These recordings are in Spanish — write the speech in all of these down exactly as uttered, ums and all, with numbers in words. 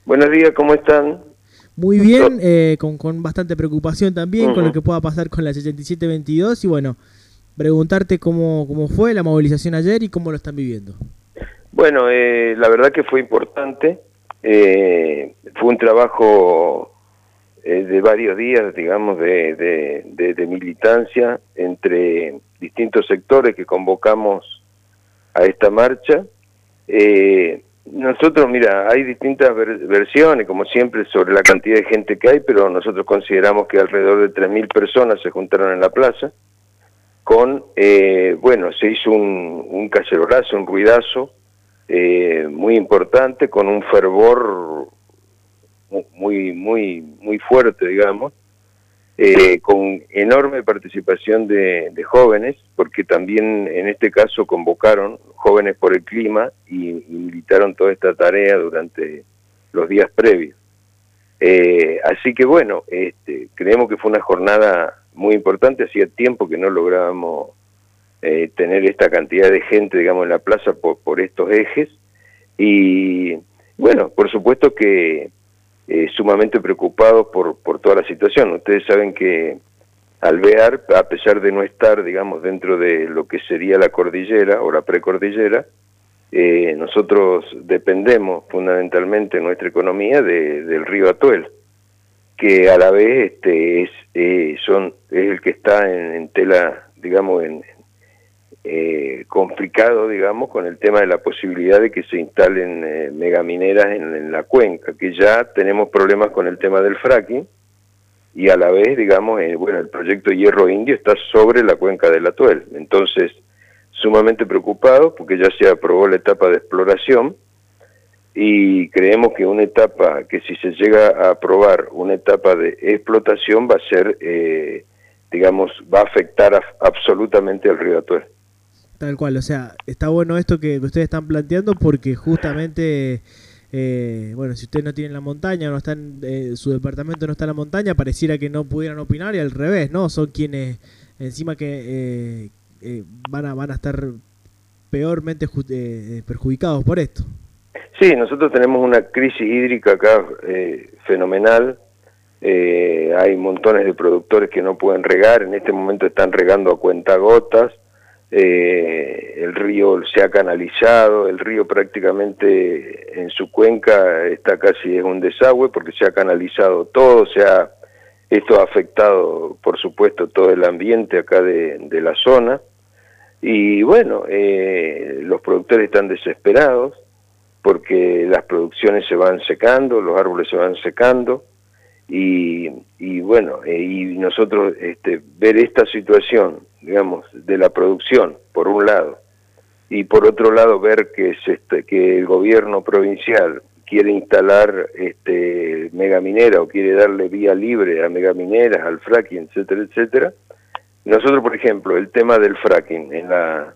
Buenos días, ¿cómo están? Muy bien, eh, con, con bastante preocupación también Uh con lo -huh. que pueda pasar con la sesenta y siete veintidós y bueno, preguntarte cómo, cómo fue la movilización ayer y cómo lo están viviendo. Bueno, eh, la verdad que fue importante, eh, fue un trabajo eh, de varios días, digamos, de, de, de, de militancia entre distintos sectores que convocamos a esta marcha. Eh, nosotros, mira, hay distintas ver versiones, como siempre, sobre la cantidad de gente que hay, pero nosotros consideramos que alrededor de tres mil personas se juntaron en la plaza, con, eh, bueno, se hizo un, un cacerolazo, un ruidazo eh, muy importante, con un fervor muy, muy, muy fuerte, digamos, eh, con enorme participación de, de jóvenes, porque también en este caso convocaron Jóvenes por el Clima y, y militaron toda esta tarea durante los días previos. Eh, así que bueno, este, creemos que fue una jornada muy importante, hacía tiempo que no lográbamos eh, tener esta cantidad de gente, digamos, en la plaza por, por estos ejes, y bueno, por supuesto que Eh, sumamente preocupados por, por toda la situación. Ustedes saben que Alvear, a pesar de no estar, digamos, dentro de lo que sería la cordillera o la precordillera, eh, nosotros dependemos fundamentalmente nuestra economía de, del río Atuel, que a la vez este, es, eh, son, es el que está en, en tela, digamos, en, Eh, complicado, digamos, con el tema de la posibilidad de que se instalen eh, megamineras en, en la cuenca, que ya tenemos problemas con el tema del fracking, y a la vez, digamos, eh, bueno, el proyecto Hierro Indio está sobre la cuenca del Atuel. Entonces, sumamente preocupados porque ya se aprobó la etapa de exploración, y creemos que una etapa, que si se llega a aprobar una etapa de explotación, va a ser, eh, digamos, va a afectar a, absolutamente al río Atuel. Tal cual, o sea, está bueno esto que ustedes están planteando porque justamente, eh, bueno, si ustedes no tienen la montaña, no están, eh, su departamento no está en la montaña, pareciera que no pudieran opinar, y al revés, ¿no? Son quienes encima que eh, eh, van, a, van a estar peormente eh, perjudicados por esto. Sí, nosotros tenemos una crisis hídrica acá eh, fenomenal. Eh, hay montones de productores que no pueden regar, en este momento están regando a cuentagotas. Eh, el río se ha canalizado, el río prácticamente en su cuenca está casi es un desagüe porque se ha canalizado todo, se ha, esto ha afectado por supuesto todo el ambiente acá de, de la zona, y bueno, eh, los productores están desesperados porque las producciones se van secando, los árboles se van secando, y, y bueno, eh, y nosotros este, ver esta situación, digamos, de la producción, por un lado, y por otro lado ver que, se, que el gobierno provincial quiere instalar este, megaminera o quiere darle vía libre a megamineras, al fracking, etcétera, etcétera. Nosotros, por ejemplo, el tema del fracking en la,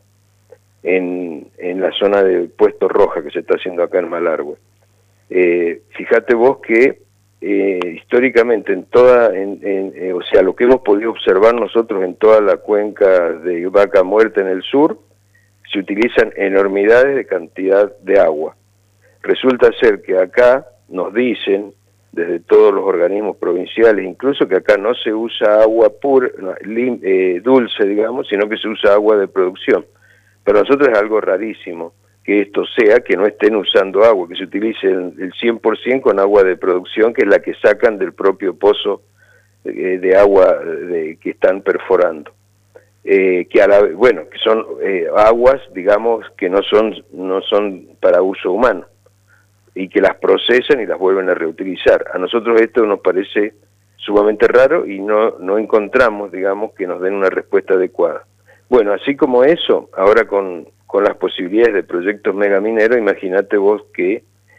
en, en la zona de Puesto Roja que se está haciendo acá en Malargüe, eh, fíjate vos que Eh, históricamente en toda, en, en, eh, o sea, lo que hemos podido observar nosotros en toda la cuenca de Vaca Muerta en el sur, se utilizan enormidades de cantidad de agua. Resulta ser que acá nos dicen, desde todos los organismos provinciales, incluso que acá no se usa agua pura, no, lim, eh, dulce, digamos, sino que se usa agua de producción. Para nosotros es algo rarísimo que esto sea, que no estén usando agua, que se utilice el, el cien por ciento con agua de producción, que es la que sacan del propio pozo eh, de agua de, que están perforando. Eh, que a la, bueno, que son eh, aguas, digamos, que no son, no son para uso humano, y que las procesan y las vuelven a reutilizar. A nosotros esto nos parece sumamente raro y no, no encontramos, digamos, que nos den una respuesta adecuada. Bueno, así como eso, ahora con... con las posibilidades de proyectos megamineros, imagínate vos que,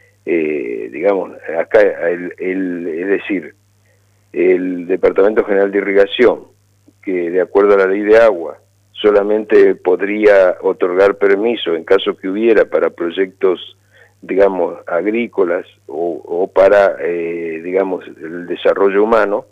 eh, digamos, acá, el, el, es decir, el Departamento General de Irrigación, que de acuerdo a la ley de agua, solamente podría otorgar permiso en caso que hubiera para proyectos, digamos, agrícolas o, o para, eh, digamos, el desarrollo humano,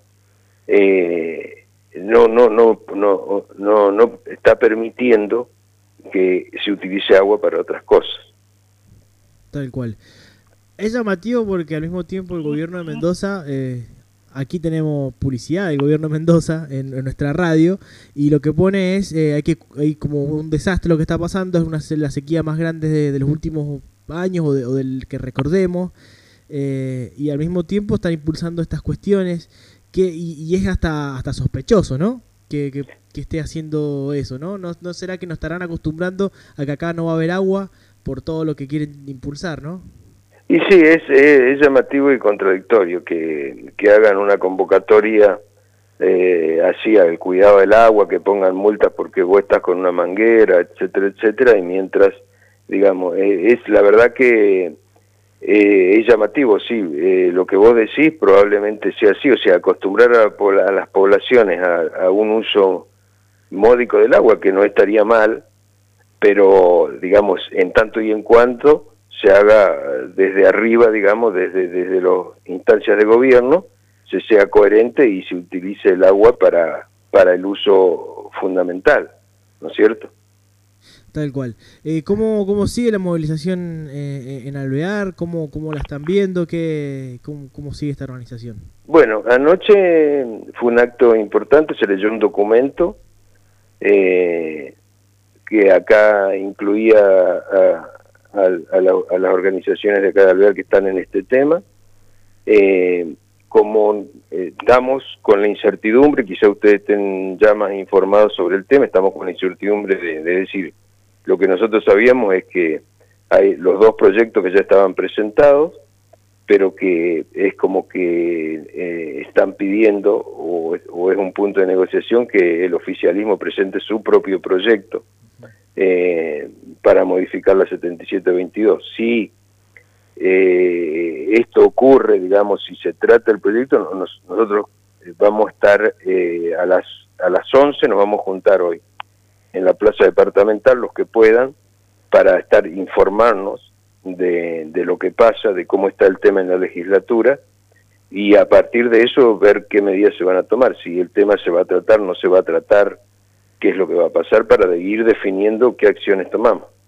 eh, no, no, no, no, no, no está permitiendo que se utilice agua para otras cosas. Tal cual. Es llamativo porque al mismo tiempo el gobierno de Mendoza, eh, aquí tenemos publicidad del gobierno de Mendoza en, en nuestra radio, y lo que pone es, eh, hay que hay como un desastre lo que está pasando, es una la sequía más grande de, de los últimos años o, de, o del que recordemos, eh, y al mismo tiempo están impulsando estas cuestiones, que y, y es hasta hasta sospechoso, ¿no? Que, que, que esté haciendo eso, ¿no? ¿no? ¿No será que nos estarán acostumbrando a que acá no va a haber agua por todo lo que quieren impulsar, ¿no? Y sí, es, es, es llamativo y contradictorio que, que hagan una convocatoria eh, así al cuidado del agua, que pongan multas porque vos estás con una manguera, etcétera, etcétera, y mientras, digamos, eh, es la verdad que eh, es llamativo, sí, eh, lo que vos decís probablemente sea así, o sea, acostumbrar a, a las poblaciones a, a un uso módico del agua, que no estaría mal, pero, digamos, en tanto y en cuanto se haga desde arriba, digamos, desde, desde las instancias de gobierno, se sea coherente y se utilice el agua para, para el uso fundamental, ¿no es cierto? Tal cual. Eh, ¿cómo, ¿Cómo sigue la movilización eh, en Alvear? ¿Cómo, ¿Cómo la están viendo? ¿Qué, cómo, ¿Cómo sigue esta organización? Bueno, anoche fue un acto importante, se leyó un documento eh, que acá incluía a, a, a, la, a las organizaciones de acá de Alvear que están en este tema. Eh, como eh, estamos con la incertidumbre, quizá ustedes estén ya más informados sobre el tema, estamos con la incertidumbre de, de decir, lo que nosotros sabíamos es que hay los dos proyectos que ya estaban presentados, pero que es como que eh, están pidiendo, o, o es un punto de negociación, que el oficialismo presente su propio proyecto eh, para modificar la setenta y siete veintidós. Si eh, esto ocurre, digamos, si se trata el proyecto, nos, nosotros vamos a estar eh, a las a las once, nos vamos a juntar hoy en la plaza departamental, los que puedan, para estar informarnos de, de lo que pasa, de cómo está el tema en la legislatura, y a partir de eso ver qué medidas se van a tomar, si el tema se va a tratar, no se va a tratar, qué es lo que va a pasar, para ir definiendo qué acciones tomamos.